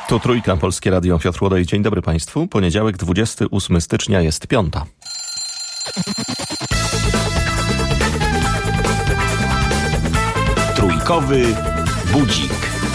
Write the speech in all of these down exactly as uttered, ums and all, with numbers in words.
Tu Trójka, Polskie Radio, Piotr Łodej. Dzień dobry Państwu. Poniedziałek, dwudziestego ósmego stycznia, jest piąta. Trójkowy budzik.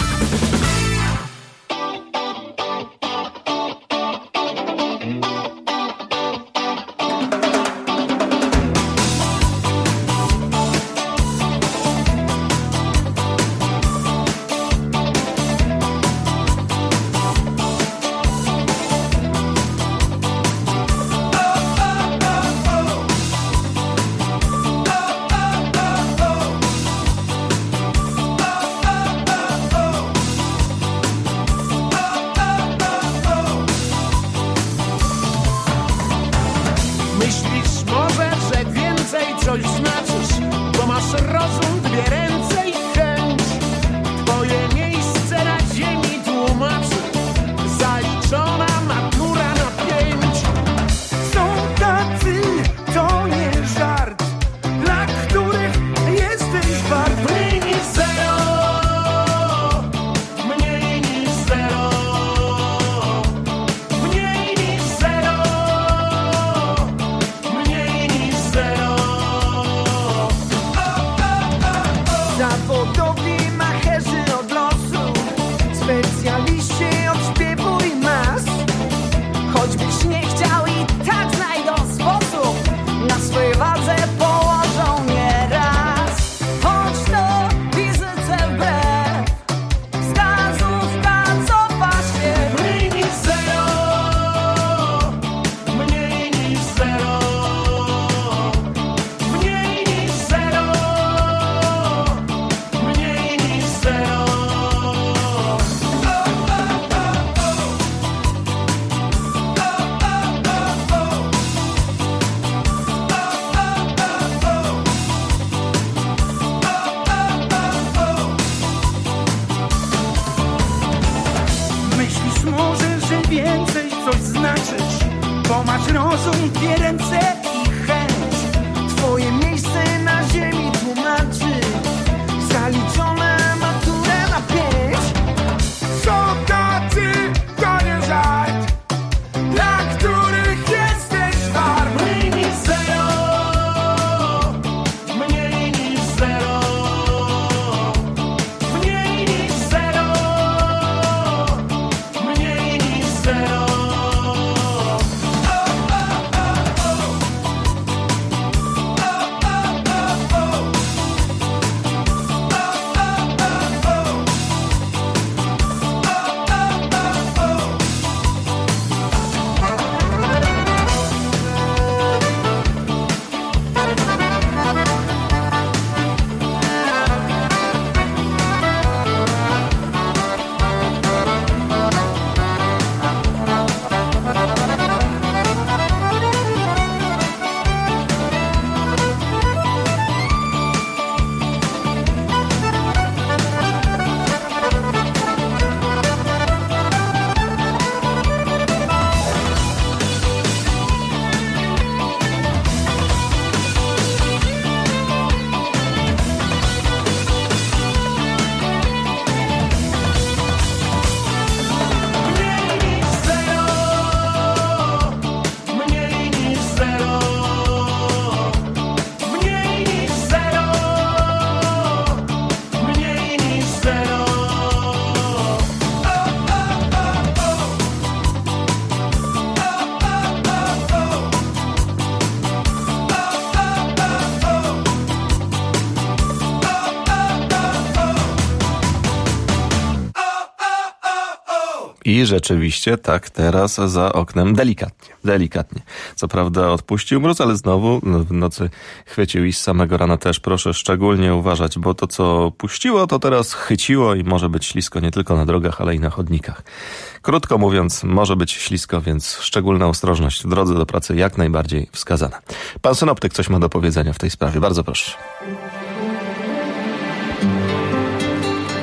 I rzeczywiście tak teraz za oknem delikatnie, delikatnie. Co prawda odpuścił mróz, ale znowu w nocy chwycił i z samego rana też proszę szczególnie uważać, bo to co puściło, to teraz chyciło i może być ślisko nie tylko na drogach, ale i na chodnikach. Krótko mówiąc, może być ślisko, więc szczególna ostrożność w drodze do pracy jak najbardziej wskazana. Pan synoptyk coś ma do powiedzenia w tej sprawie. Bardzo proszę.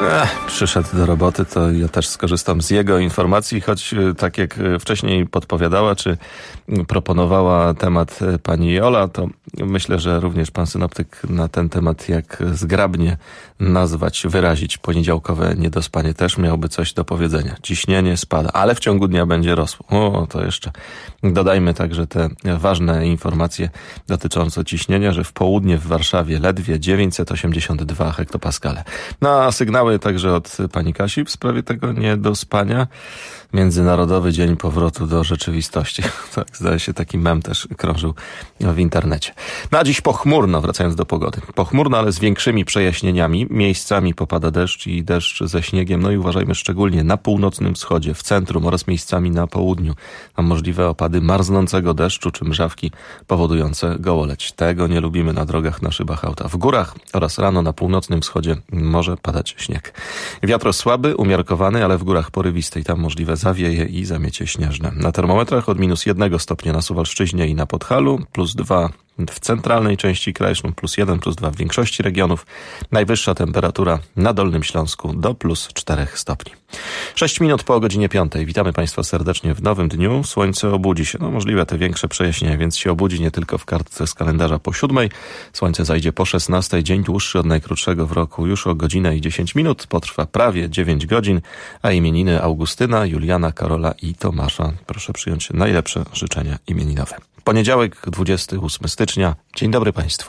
Ech, przyszedł do roboty, to ja też skorzystam z jego informacji, choć tak jak wcześniej podpowiadała, czy proponowała temat pani Jola, to myślę, że również pan synoptyk na ten temat, jak zgrabnie nazwać, wyrazić poniedziałkowe niedospanie, też miałby coś do powiedzenia. Ciśnienie spada, ale w ciągu dnia będzie rosło. O, to jeszcze dodajmy także te ważne informacje dotyczące ciśnienia, że w południe w Warszawie ledwie dziewięćset osiemdziesiąt dwa hektopaskale. Na sygnały także od pani Kasi w sprawie tego niedospania. Międzynarodowy Dzień Powrotu do Rzeczywistości. Tak, zdaje się, taki mem też krążył w internecie. Na dziś pochmurno, wracając do pogody. Pochmurno, ale z większymi przejaśnieniami. Miejscami popada deszcz i deszcz ze śniegiem. No i uważajmy szczególnie na północnym wschodzie, w centrum oraz miejscami na południu. Tam możliwe opady marznącego deszczu czy mrzawki powodujące gołoleć. Tego nie lubimy na drogach, na szybach auta. W górach oraz rano na północnym wschodzie może padać śnieg. Wiatr słaby, umiarkowany, ale w górach porywistej. Tam możliwe zawieje i zamiecie śnieżne. Na termometrach od minus jednego stopnia na Suwalszczyźnie i na Podhalu, plus dwa w centralnej części kraju, plus jeden, plus dwa w większości regionów. Najwyższa temperatura na Dolnym Śląsku do plus czterech stopni. Sześć minut po godzinie piątej. Witamy Państwa serdecznie w nowym dniu. Słońce obudzi się. No możliwe te większe przejaśnienia, więc się obudzi nie tylko w kartce z kalendarza po siódmej. Słońce zajdzie po szesnastej. Dzień dłuższy od najkrótszego w roku już o godzinę i dziesięć minut. Potrwa prawie dziewięć godzin, a imieniny Augustyna, Juliana, Karola i Tomasza. Proszę przyjąć najlepsze życzenia imieninowe. Poniedziałek, dwudziestego ósmego stycznia. Dzień dobry Państwu.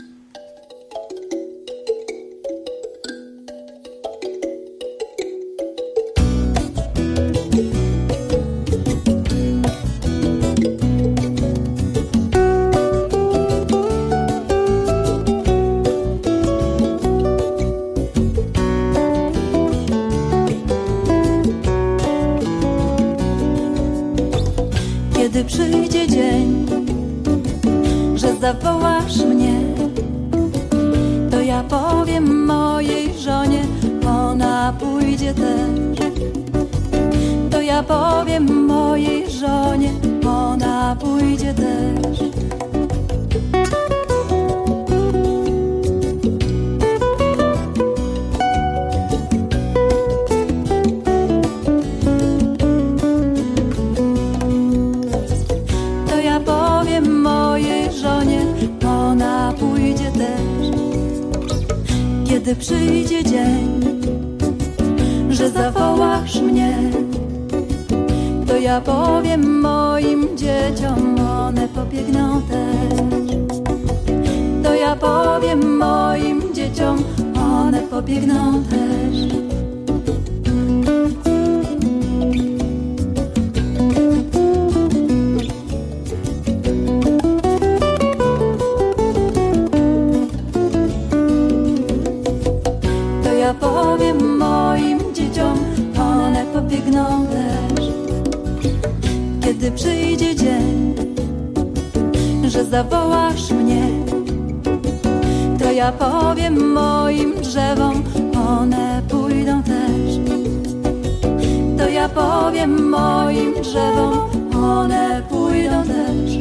Kiedy przyjdzie dzień, że zawołasz mnie, to ja powiem mojej żonie, ona pójdzie też. To ja powiem mojej żonie, ona pójdzie też. Kiedy przyjdzie dzień, że zawołasz mnie, to ja powiem moim dzieciom, one pobiegną też. To ja powiem moim dzieciom, one pobiegną też. Ja powiem moim dzieciom, one pobiegną też. Kiedy przyjdzie dzień, że zawołasz mnie, to ja powiem moim drzewom, one pójdą też. To ja powiem moim drzewom, one pójdą też.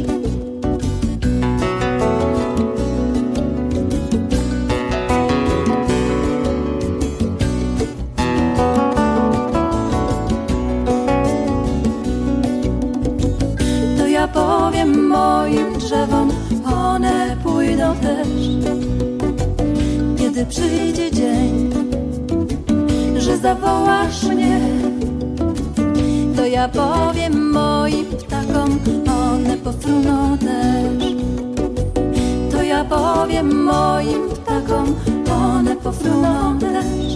Ja powiem moim drzewom, one pójdą też. Kiedy przyjdzie dzień, że zawołasz mnie, to ja powiem moim ptakom, one pofruną też. To ja powiem moim ptakom, one pofruną też.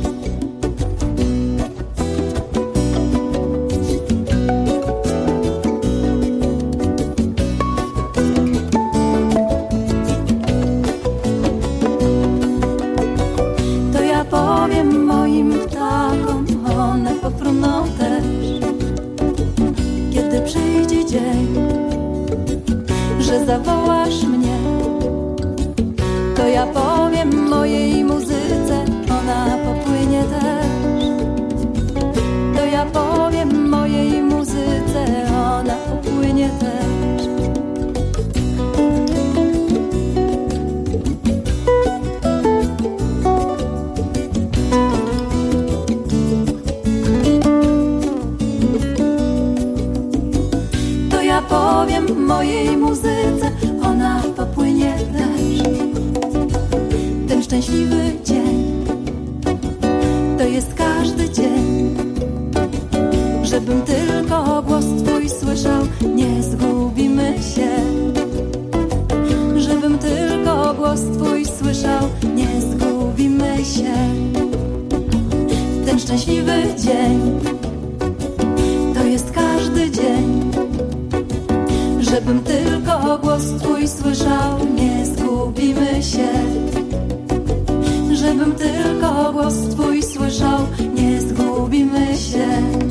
Powiem moim ptakom, one pofruną też. Kiedy przyjdzie dzień, że zawołasz mnie, to ja powiem mojej muzyce, ona popłynie też. To ja powiem mojej muzyce, ona popłynie też. ja powiem mojej muzyce, ona popłynie też. Ten szczęśliwy dzień to jest każdy dzień, żebym tylko głos Twój słyszał, nie zgubimy się. Żebym tylko głos Twój słyszał, nie zgubimy się. Ten szczęśliwy dzień to jest każdy dzień, żebym tylko głos Twój słyszał, nie zgubimy się. Żebym tylko głos Twój słyszał, nie zgubimy się.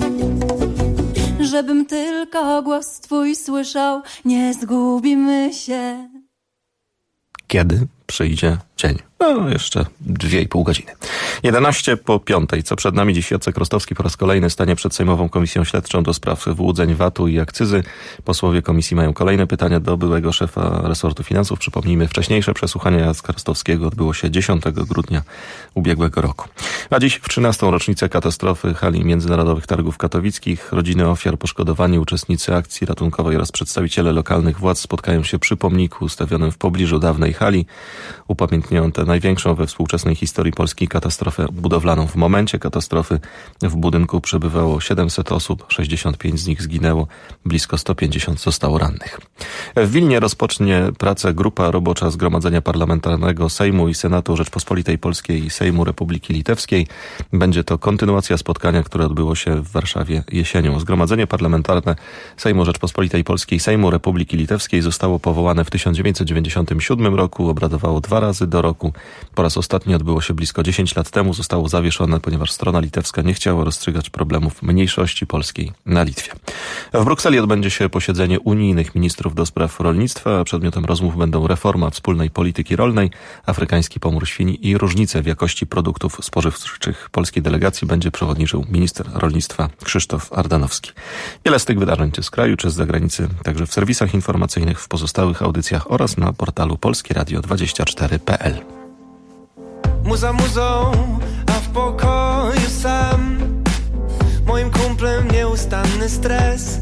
Żebym tylko głos Twój słyszał, nie zgubimy się. Kiedy przyjdzie dzień? No, jeszcze dwie i pół godziny. jedenaście po piątej. Co przed nami dziś Jacek Rostowski po raz kolejny stanie przed Sejmową Komisją Śledczą do spraw wyłudzeń V A T-u i akcyzy. Posłowie komisji mają kolejne pytania do byłego szefa resortu finansów. Przypomnijmy, wcześniejsze przesłuchanie Jacka Rostowskiego odbyło się dziesiątego grudnia ubiegłego roku. A dziś w trzynastą rocznicę katastrofy hali Międzynarodowych Targów Katowickich rodziny ofiar, poszkodowani, uczestnicy akcji ratunkowej oraz przedstawiciele lokalnych władz spotkają się przy pomniku ustawionym w pobliżu dawnej hali. Upamiętnią tę największą we współczesnej historii Polski katastrofę budowlaną. W momencie katastrofy w budynku przebywało siedemset osób, sześćdziesiąt pięć z nich zginęło, blisko sto pięćdziesiąt zostało rannych. W Wilnie rozpocznie pracę grupa robocza Zgromadzenia Parlamentarnego Sejmu i Senatu Rzeczpospolitej Polskiej i Sejmu Republiki Litewskiej. Będzie to kontynuacja spotkania, które odbyło się w Warszawie jesienią. Zgromadzenie Parlamentarne Sejmu Rzeczpospolitej Polskiej i Sejmu Republiki Litewskiej zostało powołane w tysiąc dziewięćset dziewięćdziesiątym siódmym roku, obradowało dwa razy do roku. Po raz ostatni odbyło się blisko dziesięć lat temu, zostało zawieszone, ponieważ strona litewska nie chciała rozstrzygać problemów mniejszości polskiej na Litwie. W Brukseli odbędzie się posiedzenie unijnych ministrów do spraw rolnictwa. Przedmiotem rozmów będą reforma wspólnej polityki rolnej, afrykański pomór świni i różnice w jakości produktów spożywczych. Polskiej delegacji będzie przewodniczył minister rolnictwa Krzysztof Ardanowski. Wiele z tych wydarzeń czy z kraju, czy z zagranicy, także w serwisach informacyjnych, w pozostałych audycjach oraz na portalu polskie radio dwadzieścia cztery kropka p l. Muza muzą, a w pokoju sam. Moim kumplem nieustanny stres.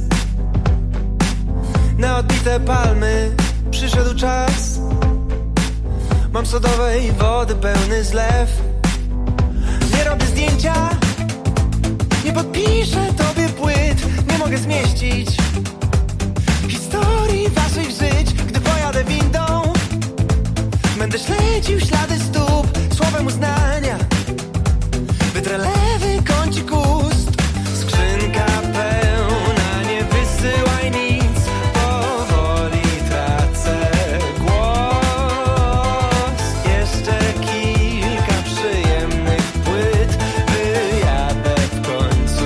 Na odbite palmy przyszedł czas. Mam sodowej wody pełny zlew. Nie robię zdjęcia, nie podpiszę tobie płyt. Nie mogę zmieścić historii waszych żyć. Gdy pojadę windą, będę śledził ślady stóp, słowem uznania. Wytrę lewy kącik ust. Skrzynka pełna, nie wysyłaj nic. Powoli tracę głos. Jeszcze kilka przyjemnych płyt. Wyjadę w końcu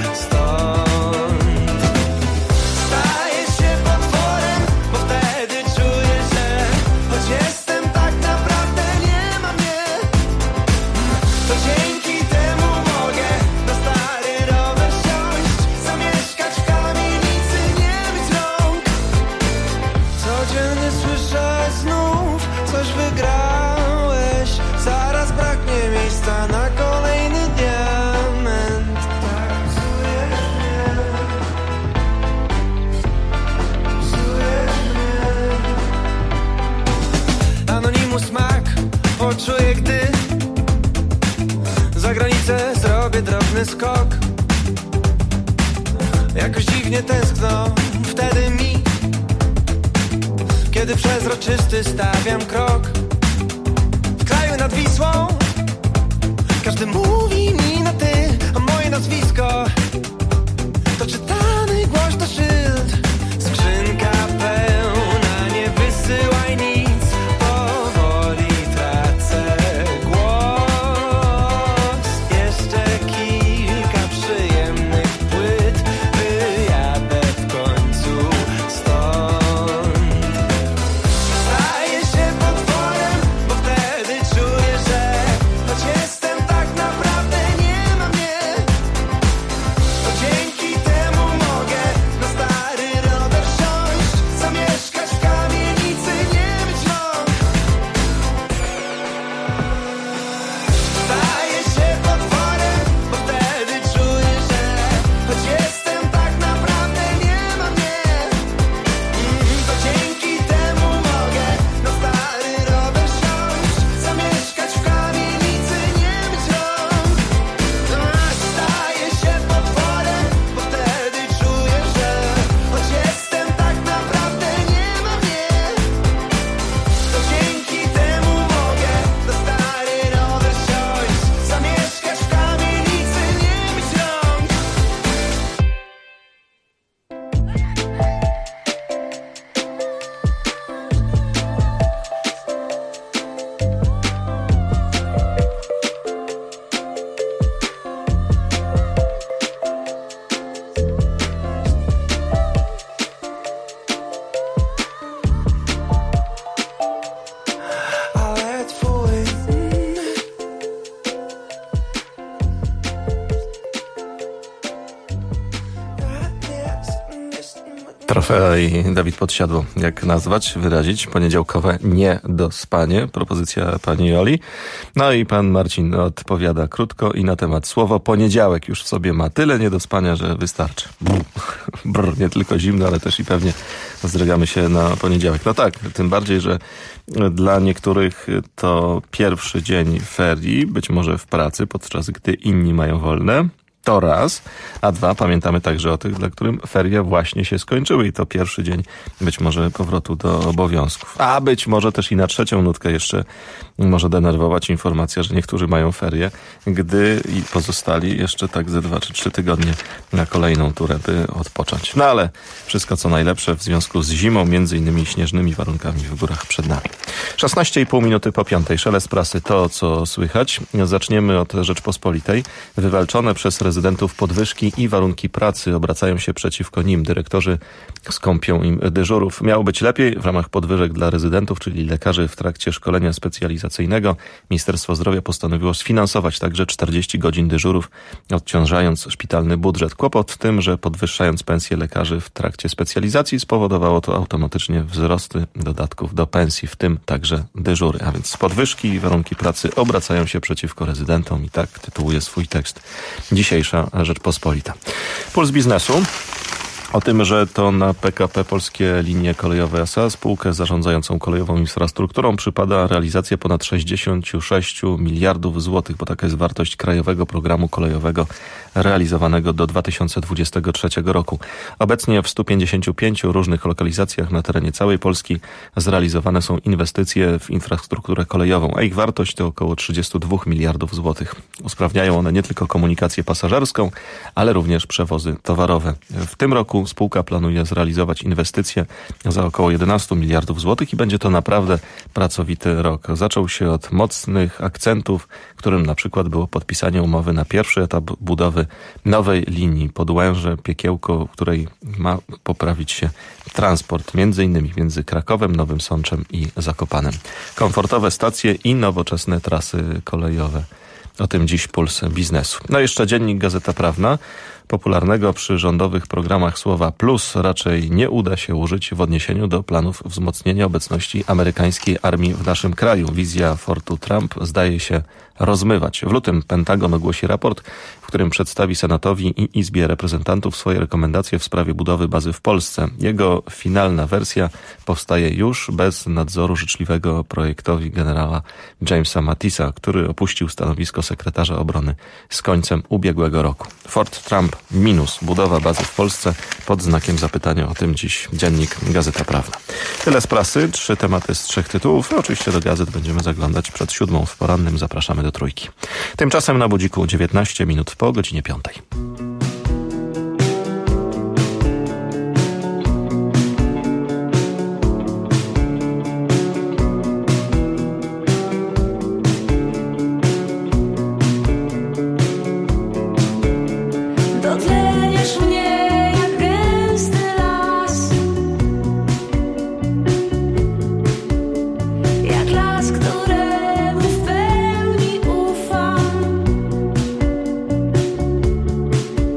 stąd. Staję się potworem, bo wtedy czuję, że choć jestem tak naprawdę nie ma mnie, to dzięki temu mogę na stary rower siąść, zamieszkać w kamienicy, nie myć rąk. Codziennie słyszę znów, coś wygrałeś. Zaraz braknie miejsca na kolejny diament. Tak psujesz mnie, psujesz mnie. Anonimus smak poczuję, gdy za granicę zrobię drobny skok. Jakoś dziwnie tęskno wtedy mi, kiedy przezroczysty stawiam krok. W kraju nad Wisłą każdy mówi mi na ty, a moje nazwisko to czytany głośno szyld. Skrzynka pełna, nie wysyłaj nic. Powoli tracę głos. Jeszcze kilka przyjemnych płyt. Wyjadę w końcu stąd. Staję się potworem, bo wtedy czuję, że Afera i Dawid Podsiadło. Jak nazwać, wyrazić poniedziałkowe niedospanie? Propozycja pani Joli. No i pan Marcin odpowiada krótko i na temat. Słowo poniedziałek już w sobie ma tyle niedospania, że wystarczy. Brr, brr, nie tylko zimno, ale też i pewnie zdrygamy się na poniedziałek. No tak, tym bardziej, że dla niektórych to pierwszy dzień ferii, być może w pracy, podczas gdy inni mają wolne. To raz, a dwa, pamiętamy także o tych, dla którym ferie właśnie się skończyły i to pierwszy dzień być może powrotu do obowiązków. A być może też i na trzecią nutkę jeszcze może denerwować informacja, że niektórzy mają ferie, gdy i pozostali jeszcze tak ze dwa czy trzy tygodnie na kolejną turę, by odpocząć. No ale wszystko co najlepsze w związku z zimą, między innymi śnieżnymi warunkami w górach przed nami. szesnaście i pół minuty po piątej. Szelest prasy, to co słychać. Zaczniemy od Rzeczpospolitej. Wywalczone przez rezydentów podwyżki i warunki pracy obracają się przeciwko nim. Dyrektorzy skąpią im dyżurów. Miało być lepiej w ramach podwyżek dla rezydentów, czyli lekarzy w trakcie szkolenia specjalizacyjnego. Ministerstwo Zdrowia postanowiło sfinansować także czterdzieści godzin dyżurów, odciążając szpitalny budżet. Kłopot w tym, że podwyższając pensje lekarzy w trakcie specjalizacji spowodowało to automatycznie wzrosty dodatków do pensji, w tym także dyżury. A więc podwyżki i warunki pracy obracają się przeciwko rezydentom i tak tytułuje swój tekst dzisiejsza Rzeczpospolita. Puls biznesu. O tym, że to na P K P Polskie Linie Kolejowe S A, spółkę zarządzającą kolejową infrastrukturą, przypada realizacja ponad sześćdziesiąt sześć miliardów złotych, bo taka jest wartość krajowego programu kolejowego realizowanego do dwa tysiące dwudziestego trzeciego roku. Obecnie w stu pięćdziesięciu pięciu różnych lokalizacjach na terenie całej Polski zrealizowane są inwestycje w infrastrukturę kolejową, a ich wartość to około trzydzieści dwa miliardów złotych. Usprawniają one nie tylko komunikację pasażerską, ale również przewozy towarowe. W tym roku spółka planuje zrealizować inwestycje za około jedenaście miliardów złotych i będzie to naprawdę pracowity rok. Zaczął się od mocnych akcentów, którym na przykład było podpisanie umowy na pierwszy etap budowy nowej linii Podłęże-Piekiełko, której ma poprawić się transport między innymi między Krakowem, Nowym Sączem i Zakopanem. Komfortowe stacje i nowoczesne trasy kolejowe. O tym dziś Puls Biznesu. No jeszcze dziennik Gazeta Prawna. Popularnego przy rządowych programach słowa plus raczej nie uda się użyć w odniesieniu do planów wzmocnienia obecności amerykańskiej armii w naszym kraju. Wizja Fortu Trump zdaje się rozmywać. W lutym Pentagon ogłosi raport, w którym przedstawi Senatowi i Izbie Reprezentantów swoje rekomendacje w sprawie budowy bazy w Polsce. Jego finalna wersja powstaje już bez nadzoru życzliwego projektowi generała Jamesa Mattisa, który opuścił stanowisko sekretarza obrony z końcem ubiegłego roku. Fort Trump minus budowa bazy w Polsce pod znakiem zapytania. O tym dziś dziennik Gazeta Prawna. Tyle z prasy, trzy tematy z trzech tytułów. Oczywiście do gazet będziemy zaglądać przed siódmą w porannym. Zapraszamy do trójki. Tymczasem na budziku dziewiętnaście minut po godzinie piątej. Któremu w pełni ufam.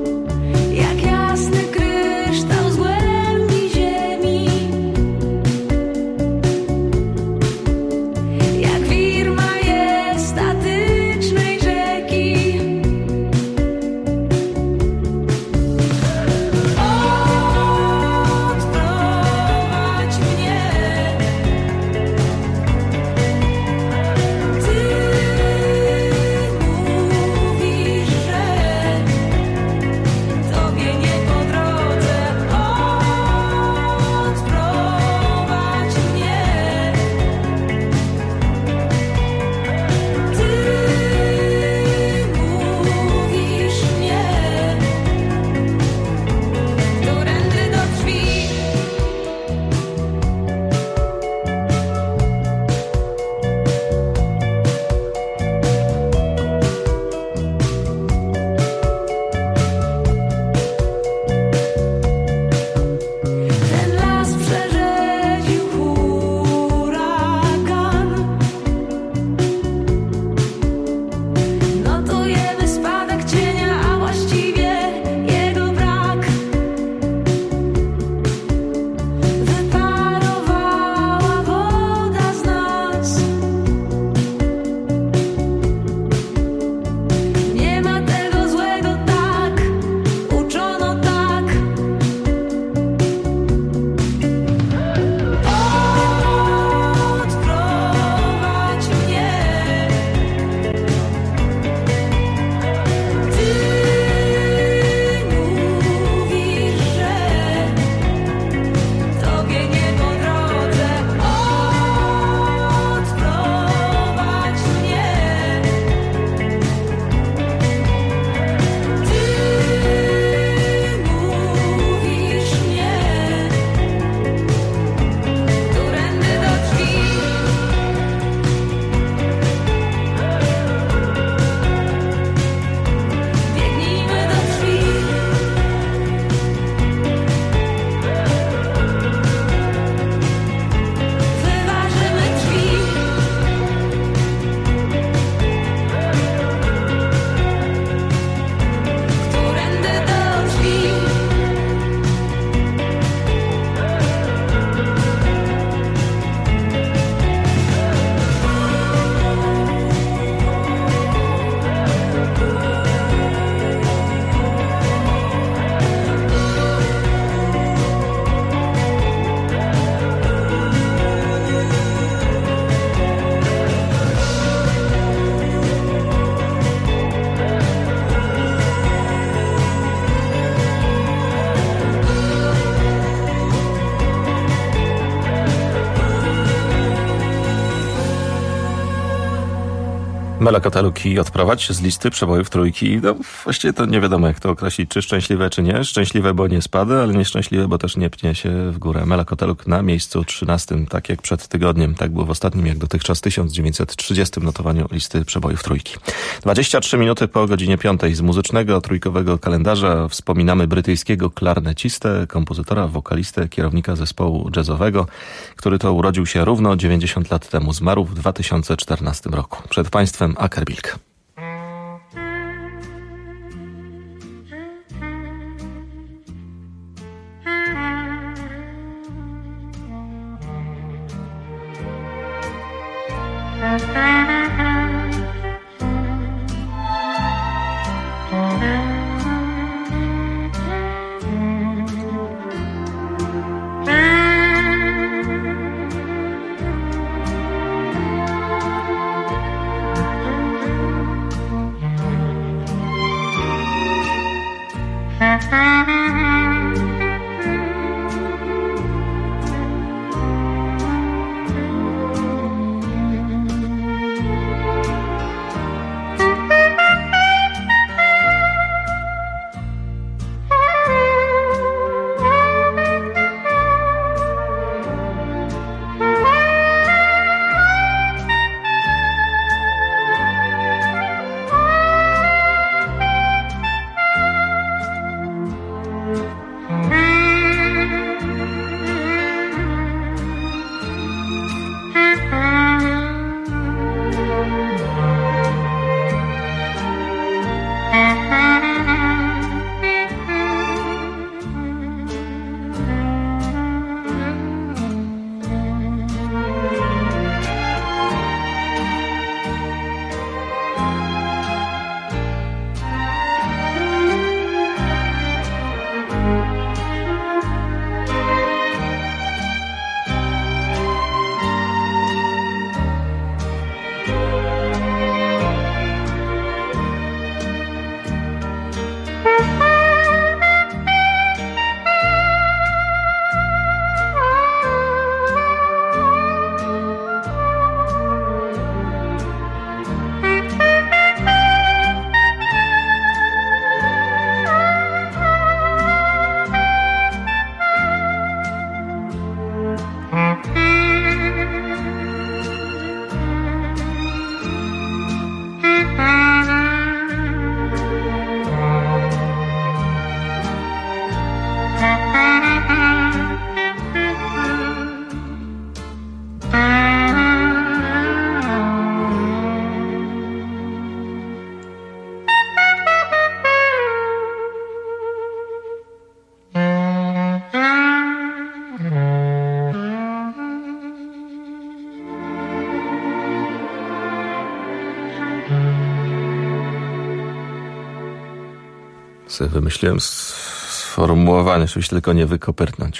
Mela Koteluk i Odprowadź z listy przebojów trójki. No właściwie to nie wiadomo, jak to określić, czy szczęśliwe, czy nie. Szczęśliwe, bo nie spada, ale nieszczęśliwe, bo też nie pnie się w górę. Mela Koteluk na miejscu trzynastym, tak jak przed tygodniem. Tak było w ostatnim, jak dotychczas tysiąc dziewięćset trzydziestym notowaniu listy przebojów trójki. dwadzieścia trzy minuty po godzinie piątej. Z muzycznego trójkowego kalendarza wspominamy brytyjskiego klarnecistę, kompozytora, wokalistę, kierownika zespołu jazzowego, który to urodził się równo dziewięćdziesiąt lat temu. Zmarł w dwa tysiące czternastym roku. Przed państwem Aker Bilk. sobie wymyśliłem sformułowanie, żebyś tylko nie wykopyrtnąć.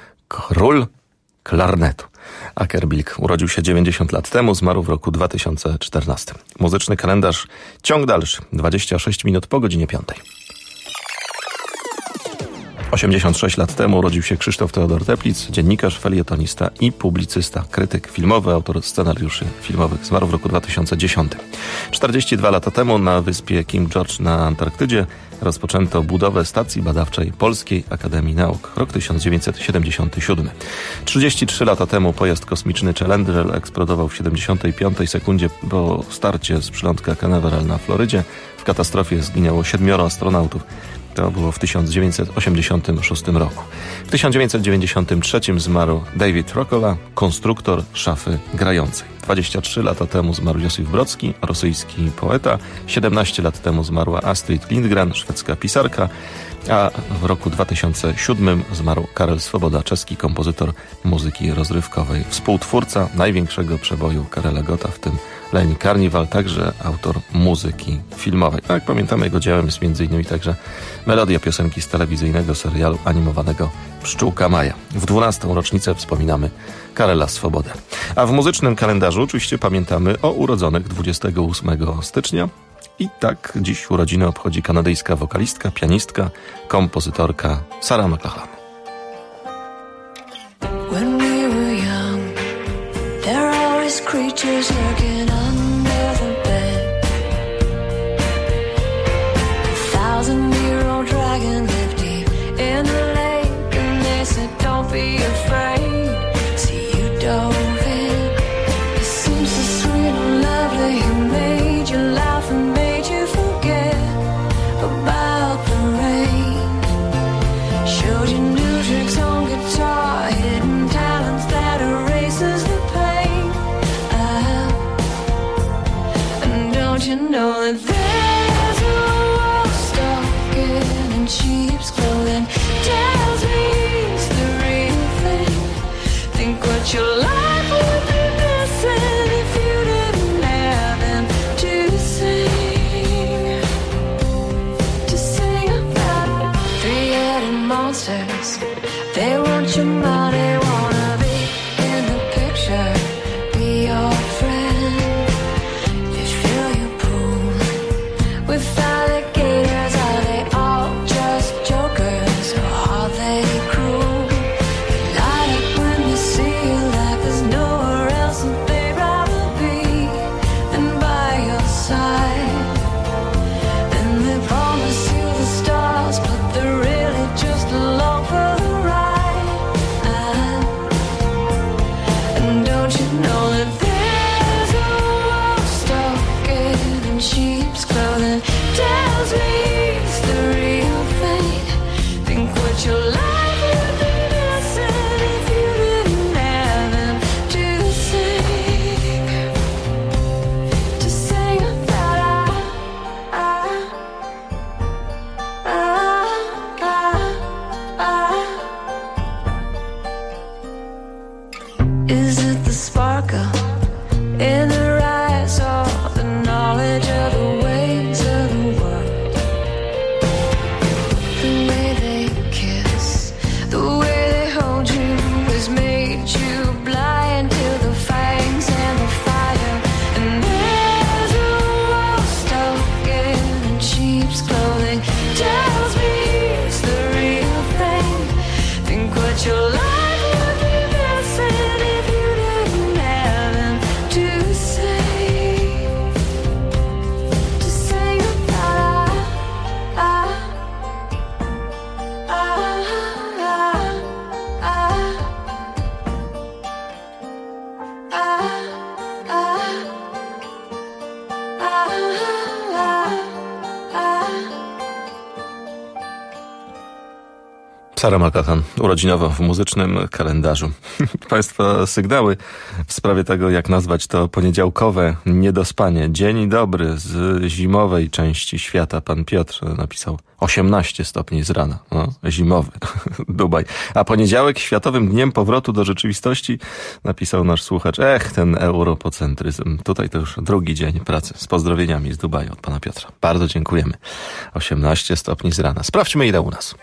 Król klarnetu. Aker Bilk urodził się dziewięćdziesiąt lat temu, zmarł w roku dwa tysiące czternastym. Muzyczny kalendarz ciąg dalszy, dwadzieścia sześć minut po godzinie piątej. osiemdziesiąt sześć lat temu urodził się Krzysztof Teodor Teplitz, dziennikarz, felietonista i publicysta, krytyk filmowy, autor scenariuszy filmowych. Zmarł w roku dwa tysiące dziesiątym. czterdzieści dwa lata temu na wyspie King George na Antarktydzie rozpoczęto budowę stacji badawczej Polskiej Akademii Nauk. Rok tysiąc dziewięćset siedemdziesiąty siódmy. trzydzieści trzy lata temu pojazd kosmiczny Challenger eksplodował w siedemdziesiątej piątej sekundzie po starcie z przylądka Canaveral na Florydzie. W katastrofie zginęło siedmioro astronautów. To było w tysiąc dziewięćset osiemdziesiątym szóstym roku. W tysiąc dziewięćset dziewięćdziesiątym trzecim zmarł David Rockola, konstruktor szafy grającej. dwadzieścia trzy lata temu zmarł Józef Brodski, rosyjski poeta. siedemnaście lat temu zmarła Astrid Lindgren, szwedzka pisarka. A w roku dwa tysiące siódmym zmarł Karel Swoboda, czeski kompozytor muzyki rozrywkowej. Współtwórca największego przeboju Karela Gotta, w tym Leni Carnival, także autor muzyki filmowej. A jak pamiętamy, jego dziełem jest między innymi także melodia piosenki z telewizyjnego serialu animowanego Pszczółka Maja. W dwunastą rocznicę wspominamy Karela Swobodę. A w muzycznym kalendarzu oczywiście pamiętamy o urodzonych dwudziestego ósmego stycznia. I tak dziś urodziny obchodzi kanadyjska wokalistka, pianistka, kompozytorka Sarah McLachlan. When we were young, there are always creatures lurking under the bed. afraid. See, you dove in. It seems so sweet and lovely. He made you laugh and made you forget about the rain. Showed you new tricks on guitar, hidden talents that erases the pain. Ah, and don't you know that there's a wolf stalking in sheep's clothing? Tells me it's the real thing. Think what your life would be missing if you didn't have them to sing. To sing about three-headed monsters. They want your money, wanna be in the picture, be your friend. They fill your pool with alligators. Are they all just jokers, or are they cruel? They light up when they see you like there's nowhere else that they'd rather be than by your side. And they promise you the stars, but they're really just along for the ride. Ah, and don't you know that there's a wolf stalking in sheep's clothing? Tells me it's the real thing. Think what your life would be missing if you didn't have them to sing. To sing about ah, ah, ah, ah, ah. Is it the sparkle in their eyes, or the knowledge of the ways of the world? The way they kiss, the way they hold you has made you blind to the fangs and the fire. And there's a wolf stalking in sheep's clothing. Tells me it's the real thing. Think what your life would be missing if you didn't have them to sing. To sing about ah, ah, ah, ah, ah, ah, ah, ah. Sarah McLachlan, urodzinowo w muzycznym kalendarzu. Państwa sygnały w sprawie tego, jak nazwać to poniedziałkowe niedospanie. Dzień dobry z zimowej części świata. Pan Piotr napisał osiemnaście stopni z rana. No, zimowy Dubaj. A poniedziałek światowym dniem powrotu do rzeczywistości, napisał nasz słuchacz. Ech, ten europocentryzm. Tutaj to już drugi dzień pracy. Z pozdrowieniami z Dubaju od pana Piotra. Bardzo dziękujemy. osiemnaście stopni z rana. Sprawdźmy, ile u nas.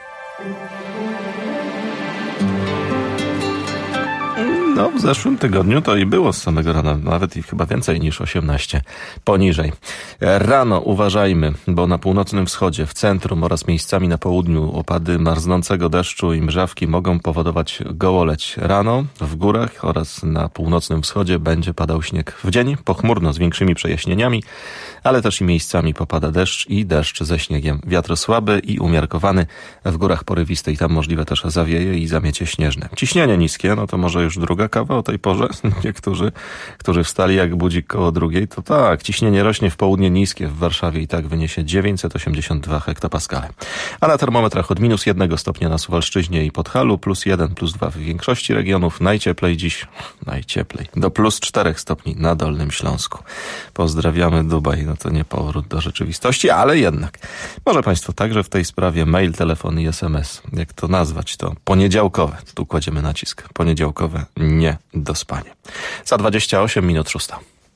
No, w zeszłym tygodniu to i było z samego rana, nawet i chyba więcej niż osiemnaście poniżej. Rano uważajmy, bo na północnym wschodzie, w centrum oraz miejscami na południu opady marznącego deszczu i mrzawki mogą powodować gołoleć. Rano w górach oraz na północnym wschodzie będzie padał śnieg. W dzień pochmurno z większymi przejaśnieniami, ale też i miejscami popada deszcz i deszcz ze śniegiem. Wiatr słaby i umiarkowany, w górach porywisty i tam możliwe też zawieje i zamiecie śnieżne. Ciśnienie niskie, no to może już druga kawa o tej porze. Niektórzy, którzy wstali jak budzik koło drugiej, to tak, ciśnienie rośnie w południe niskie, w Warszawie i tak wyniesie dziewięćset osiemdziesiąt dwa hektopaskale. A na termometrach od minus jednego stopnia na Suwalszczyźnie i Podhalu, plus jeden, plus dwa w większości regionów. Najcieplej dziś, najcieplej, do plus czterech stopni na Dolnym Śląsku. Pozdrawiamy Dubaj, no to nie powrót do rzeczywistości, ale jednak. Może państwo także w tej sprawie mail, telefon i es em es. Jak to nazwać? To poniedziałkowe. Tu kładziemy nacisk. Poniedziałkowe nie do spania. Za dwadzieścia osiem minut szósta.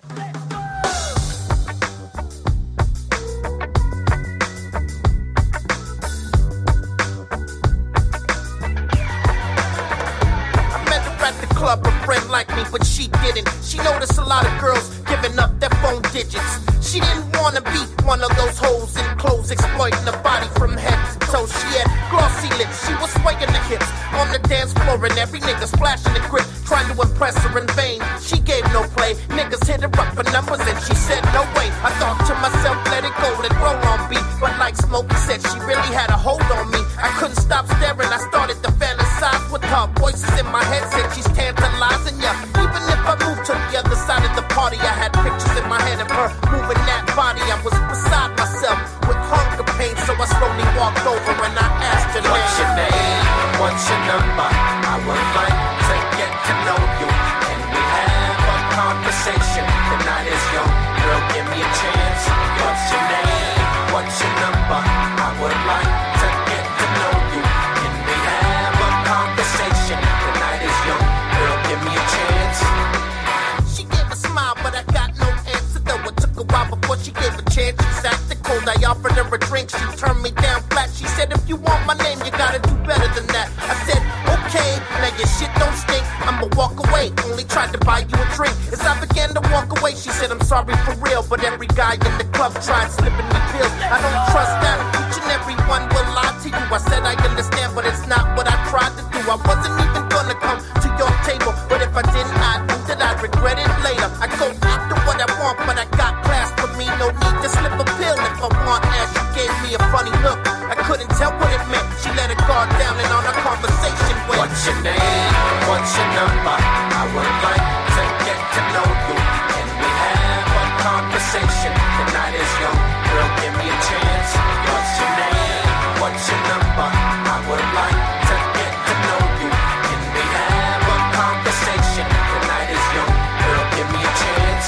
Club, a friend like me, but she didn't. She noticed a lot of girls giving up their phone digits. She didn't wanna be one of those hoes in clothes exploiting the body from head to toe. She had glossy lips, she was swaying the hips on the dance floor, and every nigga splashing the grip, trying to impress her in vain. She gave no play, niggas hit her up for numbers, and she said no way. I thought to myself, let it go, let it roll on beat. But like Smokey said, she really had a hold on me. I couldn't stop staring, I started to fantasize with her. her voices in my head said she's tantalizing ya. Even if I moved to the other side of the party, I had pictures in my head of her moving that body. I was beside myself with hunger pain, so I slowly walked over and I asked her, what's your name? What's your number? I would like to get to know you. Can we have a conversation? The night is young, girl, give me a chance. What's your name? What's your number? I would like to get to know you. Can we have a conversation? The night is young, girl, give me a chance. She gave a smile, but I got no answer though. It took a while before she gave a chance. She's acting cold, I offered her a drink. She turned me down flat. She said, if you want my name, you gotta do better than that. I said, okay, now your shit don't stink. I'ma walk away, only tried to buy you a drink. As I began to walk away, she said, I'm sorry for real, but every guy in the club tried slipping me pills. I don't trust that, each and every one will lie to you. I said I understand, but it's not what I tried to do. I wasn't even gonna come to your table, but if I didn't, I knew that I'd regret it later. I go after what I want, but I got class for me. No need to slip a pill if I want ass. She gave me a funny look, I couldn't tell what it meant. She let her guard down and on our conversation went, what's your name? What's your number? I would like to get to know you. Can we have a conversation? The night is young, girl, give me a chance. What's your name? What's your number? I would like to get to know you. Can we have a conversation? The night is young, girl, give me a chance.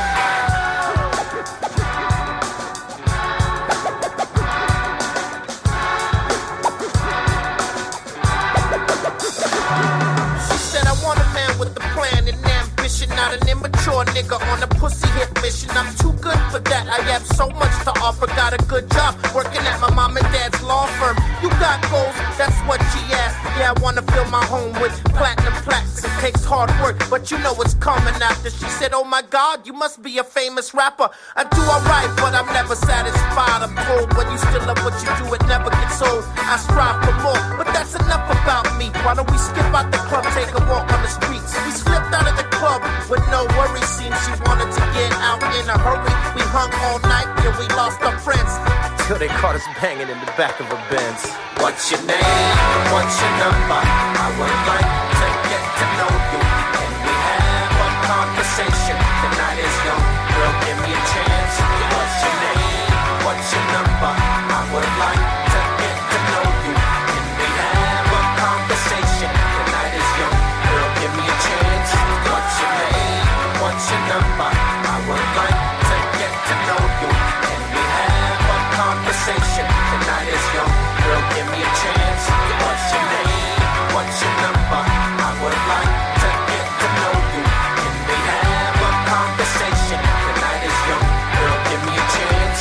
She said I want a man with a plan and ambition, not an immature nigga on a pussy hit mission. I'm too good for that, I have so much to offer. Got a good job working at my mom and dad's law firm. You got goals, that's what she asked. Yeah, I wanna fill my home with platinum plaques. It takes hard work, but you know it's coming after. She said, oh my God, you must be a famous rapper. I do alright, but I'm never satisfied. I'm told when you still love what you do, it never gets old. I strive for more, but that's enough about me. Why don't we skip out the club, take a walk on the streets? We slipped out of the club with no worries. Seems she wanted to get out in a hurry. We hung all night, yeah, we lost our friends till they caught us banging in the back of a Benz. What's your name? What's your number? I would like to get to know you. Can we have a conversation? The night is young, girl, give me a chance. What's your name? What's your number? I would like to get to know you. Can we have a conversation? The night is young, girl, give me a chance. What's your name? What's your number? I would like to get to know you. Can we have a conversation? The night is young, girl, give me a chance. What's your name? What's your number? I would like to get to know you. Can we have a conversation? The night is young, girl, give me a chance.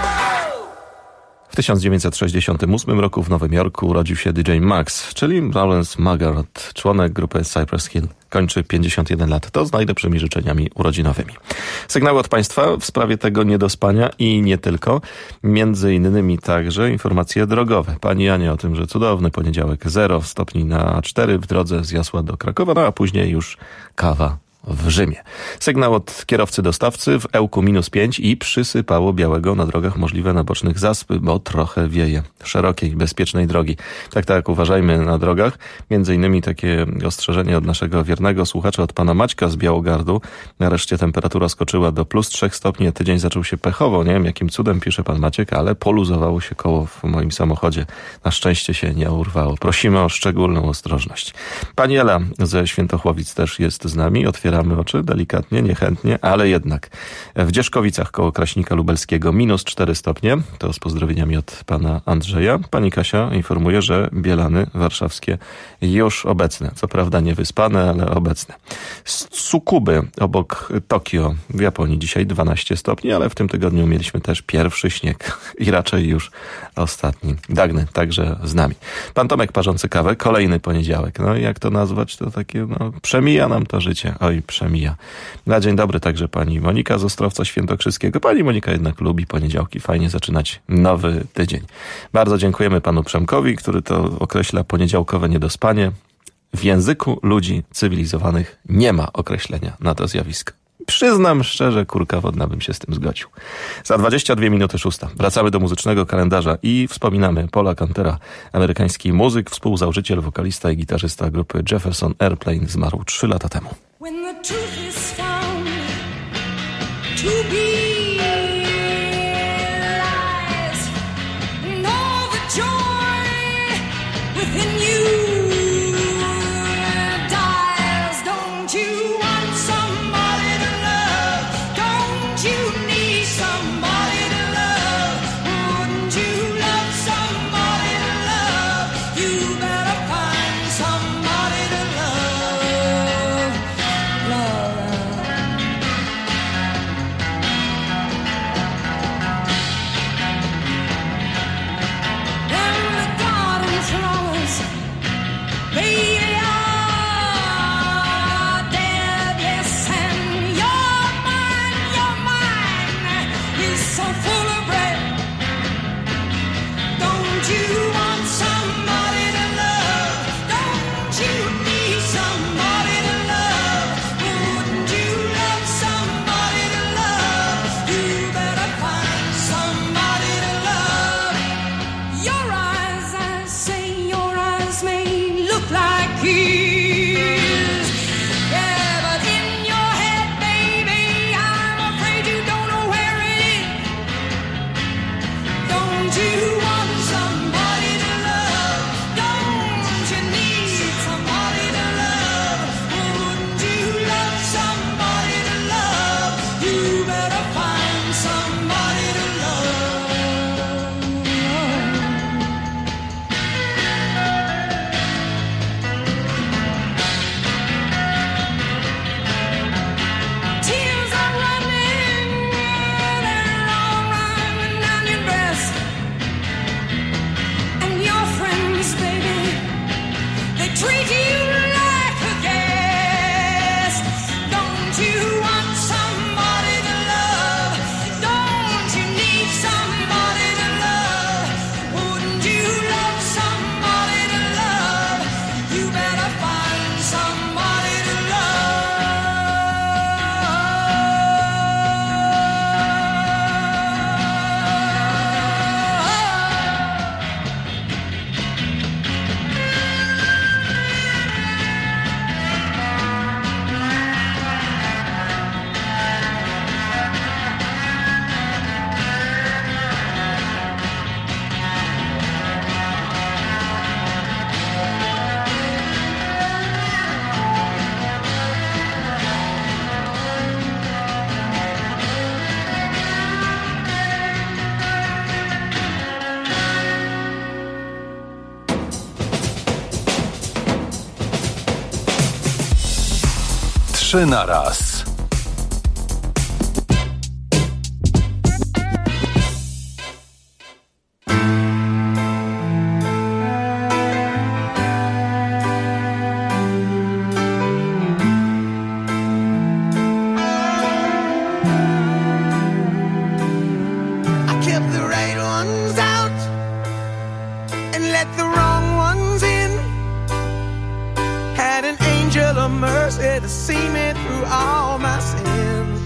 W tysiąc dziewięćset sześćdziesiątym ósmym roku w Nowym Jorku urodził się D J Max, czyli Lawrence Maggard, członek grupy Cypress Hill. Kończy pięćdziesiąt jeden lat. To z najlepszymi życzeniami urodzinowymi. Sygnały od Państwa w sprawie tego niedospania i nie tylko. Między innymi także informacje drogowe. Pani Janie o tym, że cudowny poniedziałek, zero stopni na cztery w drodze z Jasła do Krakowa, no a później już kawa w Rzymie. Sygnał od kierowcy dostawcy w Ełku minus pięć i przysypało białego na drogach, możliwe na bocznych zaspy, bo trochę wieje. Szerokiej, bezpiecznej drogi. Tak, tak, uważajmy na drogach. Między innymi takie ostrzeżenie od naszego wiernego słuchacza, od pana Maćka z Białogardu. Nareszcie temperatura skoczyła do plus trzech stopni, a tydzień zaczął się pechowo. Nie wiem, jakim cudem, pisze pan Maciek, ale poluzowało się koło w moim samochodzie. Na szczęście się nie urwało. Prosimy o szczególną ostrożność. Pani Ela ze Świętochłowic też jest z nami. Otwieramy oczy, delikatnie, niechętnie, ale jednak. W Dzieszkowicach koło Kraśnika Lubelskiego minus cztery stopnie. To z pozdrowieniami od pana Andrzeja. Pani Kasia informuje, że Bielany warszawskie już obecne. Co prawda niewyspane, ale obecne. Z Tsukuby obok Tokio w Japonii dzisiaj dwanaście stopni, ale w tym tygodniu mieliśmy też pierwszy śnieg i raczej już ostatni. Dagny także z nami. Pan Tomek parzący kawę, kolejny poniedziałek. No i jak to nazwać? To takie, no, przemija nam to życie. Oj, przemija. Na dzień dobry także pani Monika z Ostrowca Świętokrzyskiego. Pani Monika jednak lubi poniedziałki. Fajnie zaczynać nowy tydzień. Bardzo dziękujemy panu Przemkowi, który to określa poniedziałkowe niedospanie. W języku ludzi cywilizowanych nie ma określenia na to zjawisko. przyznam szczerze, kurka wodna bym się z tym zgodził. Za dwadzieścia dwie minuty szósta. Wracamy do muzycznego kalendarza i wspominamy Paula Kantera, amerykański muzyk, współzałożyciel, wokalista i gitarzysta grupy Jefferson Airplane, zmarł trzy lata temu. When the truth is found to be lies, and all the joy within you dies. Don't you want somebody to love? Don't you need somebody to love? Wouldn't you love somebody to love? You better find somebody to love. Love. And the garden flowers, they are dead, yes, and your mind, your mind is so full of red. Don't you want somebody to love? Don't you need somebody to love? Wouldn't you love somebody to love? You better find somebody to love. Your eyes, I say, your eyes may look like his. Yeah, but in your head, baby, I'm afraid you don't know where it is. Don't you want somebody to love? Don't you need somebody to love? Wouldn't you love somebody to love? You better find somebody to love. Tears are running, they're all running down your breast. And your friends, baby, they treat you like a guest. Don't you want somebody to love? Don't you need somebody to love? Wouldn't you love somebody to love? You better find somebody to Trzy na raz. I kept the right ones out and let the wrong ones in. Had an angel of mercy to see me through all my sins.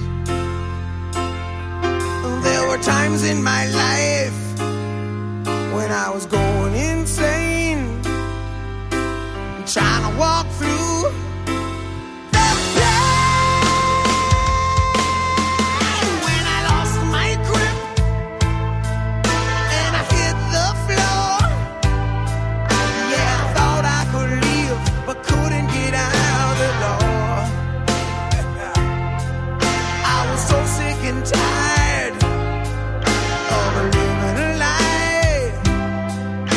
There were times in my life when I was going insane, trying to walk through the pain. When I lost my grip and I hit the floor, yeah, I thought I could leave, but couldn't get out the door. I was so sick and tired of living a lie.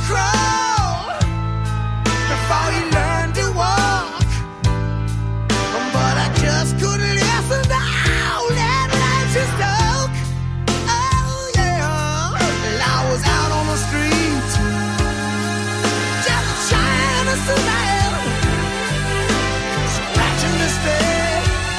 crawl before you learn to walk. But I just couldn't listen to all that righteous talk. Oh yeah, well, I was out on the street, just trying to survive, scratching the stairs.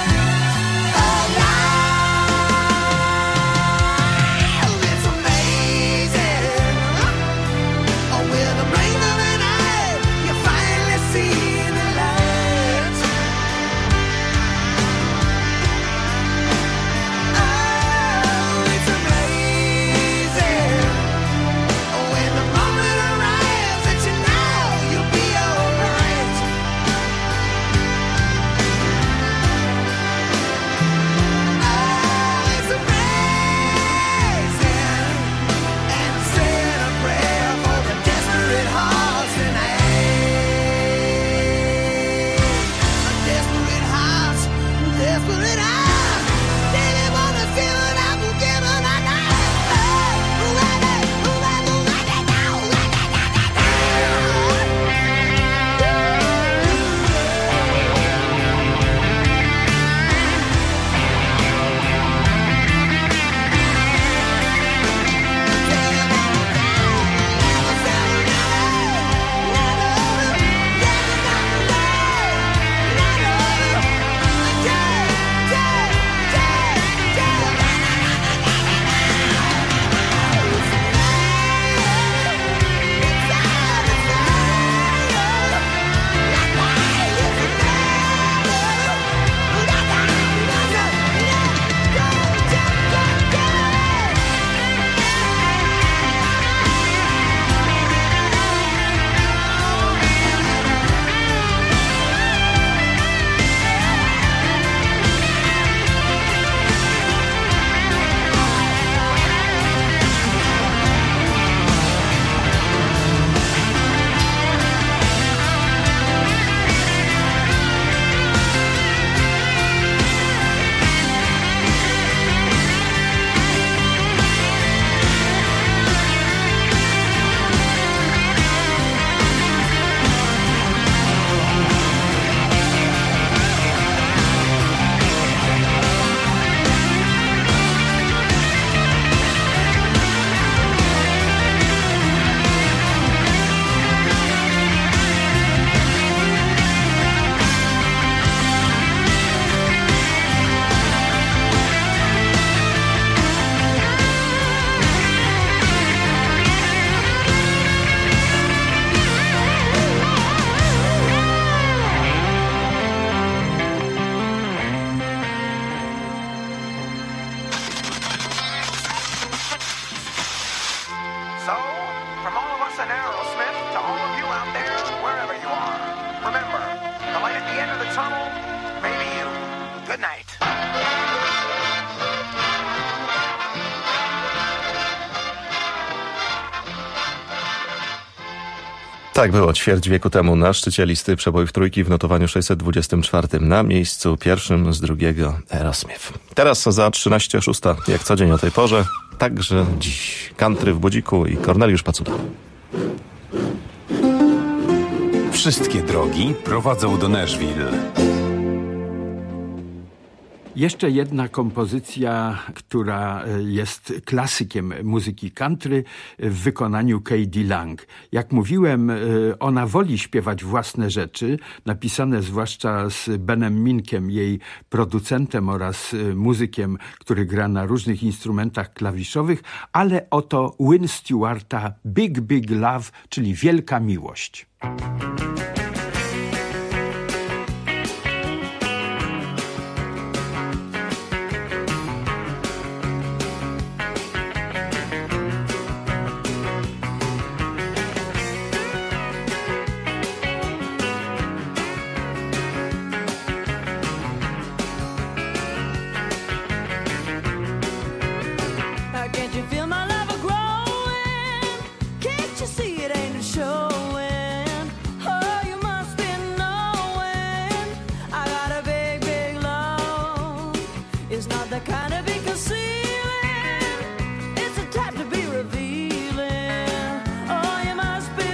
Tak było ćwierć wieku temu na szczycie listy przebojów trójki w notowaniu sześćset dwudziestym czwartym. Na miejscu pierwszym z drugiego Aerosmith. Teraz za trzynaście szósta, jak co dzień o tej porze, także dziś country w budziku i Korneliusz Pacuda. Wszystkie drogi prowadzą do Nashville. Jeszcze jedna kompozycja, która jest klasykiem muzyki country w wykonaniu K D Lang. Jak mówiłem, ona woli śpiewać własne rzeczy, napisane zwłaszcza z Benem Minkiem, jej producentem oraz muzykiem, który gra na różnych instrumentach klawiszowych, ale oto Win Stewarta Big Big Love, czyli Wielka Miłość. Oh, you must be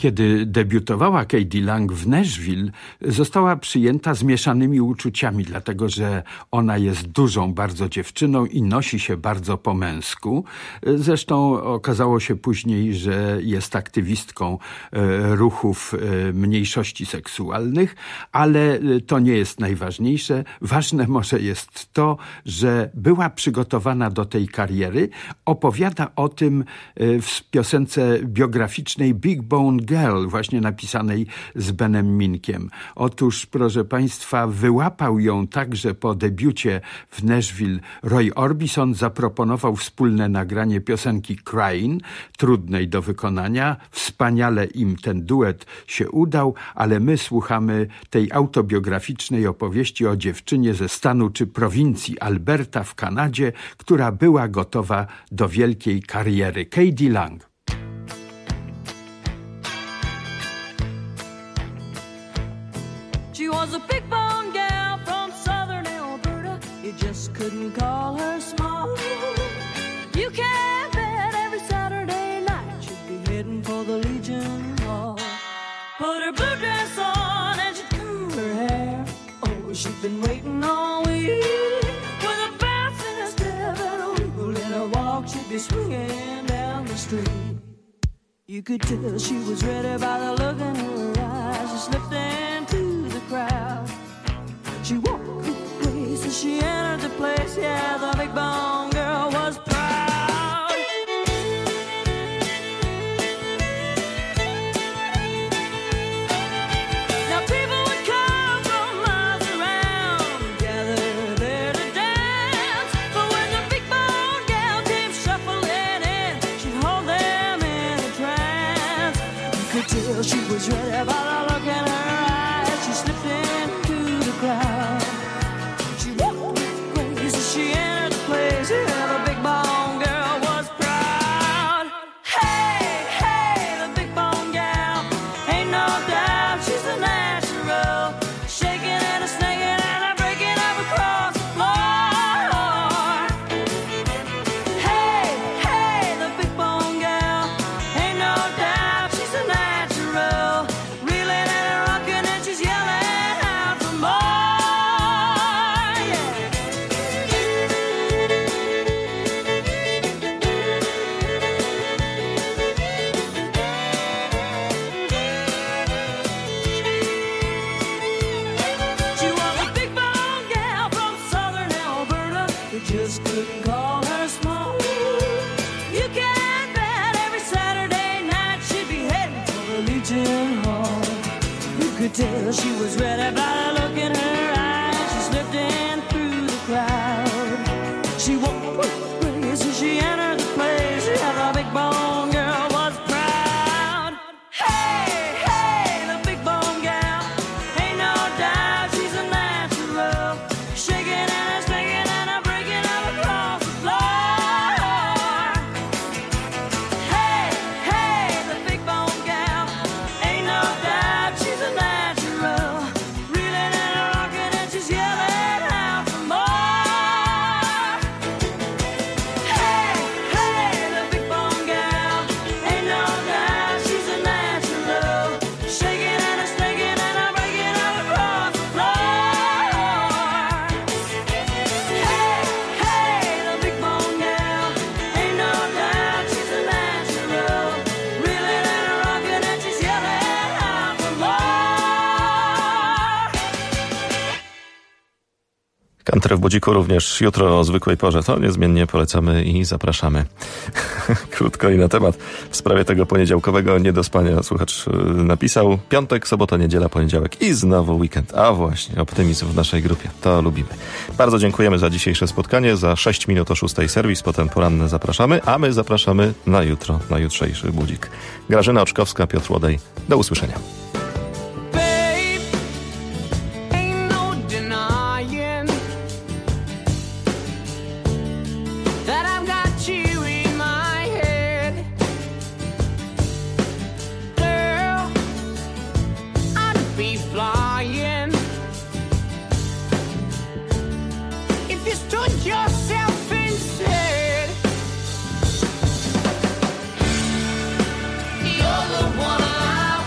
Kiedy debiutowała K.D. Lang w Nashville, została przyjęta z mieszanymi uczuciami, dlatego że ona jest dużą bardzo dziewczyną i nosi się bardzo po męsku. Zresztą okazało się później, że jest aktywistką ruchów mniejszości seksualnych, ale to nie jest najważniejsze. Ważne może jest to, że była przygotowana do tej kariery. Opowiada o tym w piosence biograficznej Big Bone Girl, właśnie napisanej z Benem Minkiem. Otóż, proszę Państwa, wyłapał ją także po debiucie w Nashville. Roy Orbison zaproponował wspólne nagranie piosenki Crying, trudnej do wykonania. Wspaniale im ten duet się udał, ale my słuchamy tej autobiograficznej opowieści o dziewczynie ze stanu czy prowincji Alberta w Kanadzie, która była gotowa do wielkiej kariery. K.D. Lang. She was a big bone gal from southern Alberta. You just couldn't call her small. You can bet every Saturday night she'd be heading for the Legion Hall. Put her blue dress on and she'd curl her hair. Oh, she'd been waiting all week. With a bounce and a step and a wiggle in her walk, she'd be swinging down the street. You could tell she was ready by the look in her eyes. She slipped into the crowd. She walked with grace as she entered the place. Yeah, the big bone girl was proud. Now people would come from miles around, gather there to dance. But when the big bone gal came shuffling in, she'd hold them in a trance. You could tell she was ready by the look in her eyes. She slipped into the crowd. She walked with grace as she entered the place. Yeah, the big bone girl was proud. Hey, hey, the big bone gal, ain't no doubt she's a natural. Shaking and a snaking and a breaking up across the floor. Hey, hey, the big bone gal, ain't no doubt she's a natural. Reeling and rocking and she's yelling out for more. She was a big bone gal from southern Alberta. You just couldn't call her small. You can bet every Saturday night she'd be heading for the Legion Hall. You could tell she was ready by the look in her eyes. She slipped in through the crowd. She walked with grace as she entered the place. Yeah, the big bone girl was proud. Hey, hey, the big bone gal, ain't no doubt she's a natural. Shaking and a snaking and a breaking up across the floor. Hey, hey, the big bone gal, ain't no doubt she's a natural. Reeling and a rocking and she's yelling out for more. Hey, hey, the big bone gal, ain't no doubt she's a natural. Shaking and a snaking and a breaking up across the floor. Hey, hey, the big bone gal, ain't no doubt she's a natural. Reeling and a rocking and she's yelling out for more. Country w Budziku również jutro o zwykłej porze. To niezmiennie polecamy i zapraszamy. Krótko i na temat. W sprawie tego poniedziałkowego niedospania słuchacz y, napisał: piątek, sobota, niedziela, poniedziałek i znowu weekend. A właśnie, optymizm w naszej grupie. To lubimy. Bardzo dziękujemy za dzisiejsze spotkanie. Za sześć minut o szóstej serwis, potem poranne zapraszamy, a my zapraszamy na jutro, na jutrzejszy budzik. Grażyna Oczkowska, Piotr Łodej. Do usłyszenia. Babe, ain't no denying that I've got you in my head. Girl, I'd be flying if you stood yourself and said, you're the one I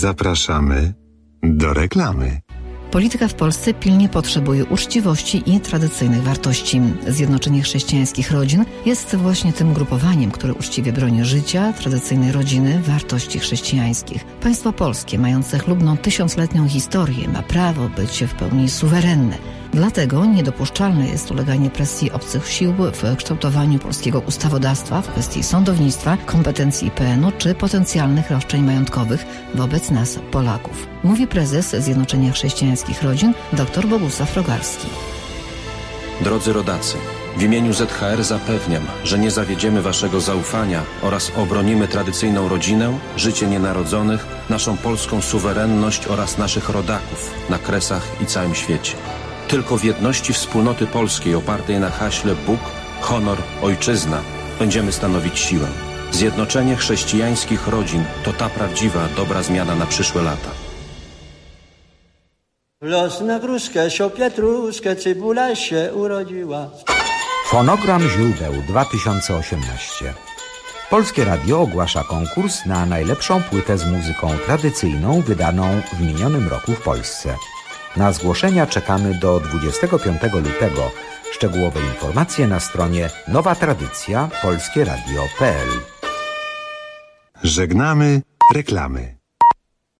Zapraszamy do reklamy. Polityka w Polsce pilnie potrzebuje uczciwości i tradycyjnych wartości. Zjednoczenie Chrześcijańskich Rodzin jest właśnie tym grupowaniem, które uczciwie broni życia, tradycyjnej rodziny, wartości chrześcijańskich. Państwo polskie, mające chlubną tysiącletnią historię, ma prawo być w pełni suwerenne. Dlatego niedopuszczalne jest uleganie presji obcych sił w kształtowaniu polskiego ustawodawstwa w kwestii sądownictwa, kompetencji I P N u czy potencjalnych roszczeń majątkowych wobec nas, Polaków. Mówi prezes Zjednoczenia Chrześcijańskich Rodzin dr Bogusław Rogalski. Drodzy rodacy, w imieniu Z H R zapewniam, że nie zawiedziemy waszego zaufania oraz obronimy tradycyjną rodzinę, życie nienarodzonych, naszą polską suwerenność oraz naszych rodaków na Kresach i całym świecie. Tylko w jedności wspólnoty polskiej opartej na haśle Bóg, honor, ojczyzna będziemy stanowić siłę. Zjednoczenie chrześcijańskich rodzin to ta prawdziwa, dobra zmiana na przyszłe lata. Los na wróżkę, sio pietruszkę, cybula się urodziła. Fonogram źródeł dwa tysiące osiemnaście. Polskie Radio ogłasza konkurs na najlepszą płytę z muzyką tradycyjną wydaną w minionym roku w Polsce. Na zgłoszenia czekamy do dwudziestego piątego lutego. Szczegółowe informacje na stronie nowa tradycja polskie radio kropka p l. Żegnamy reklamy.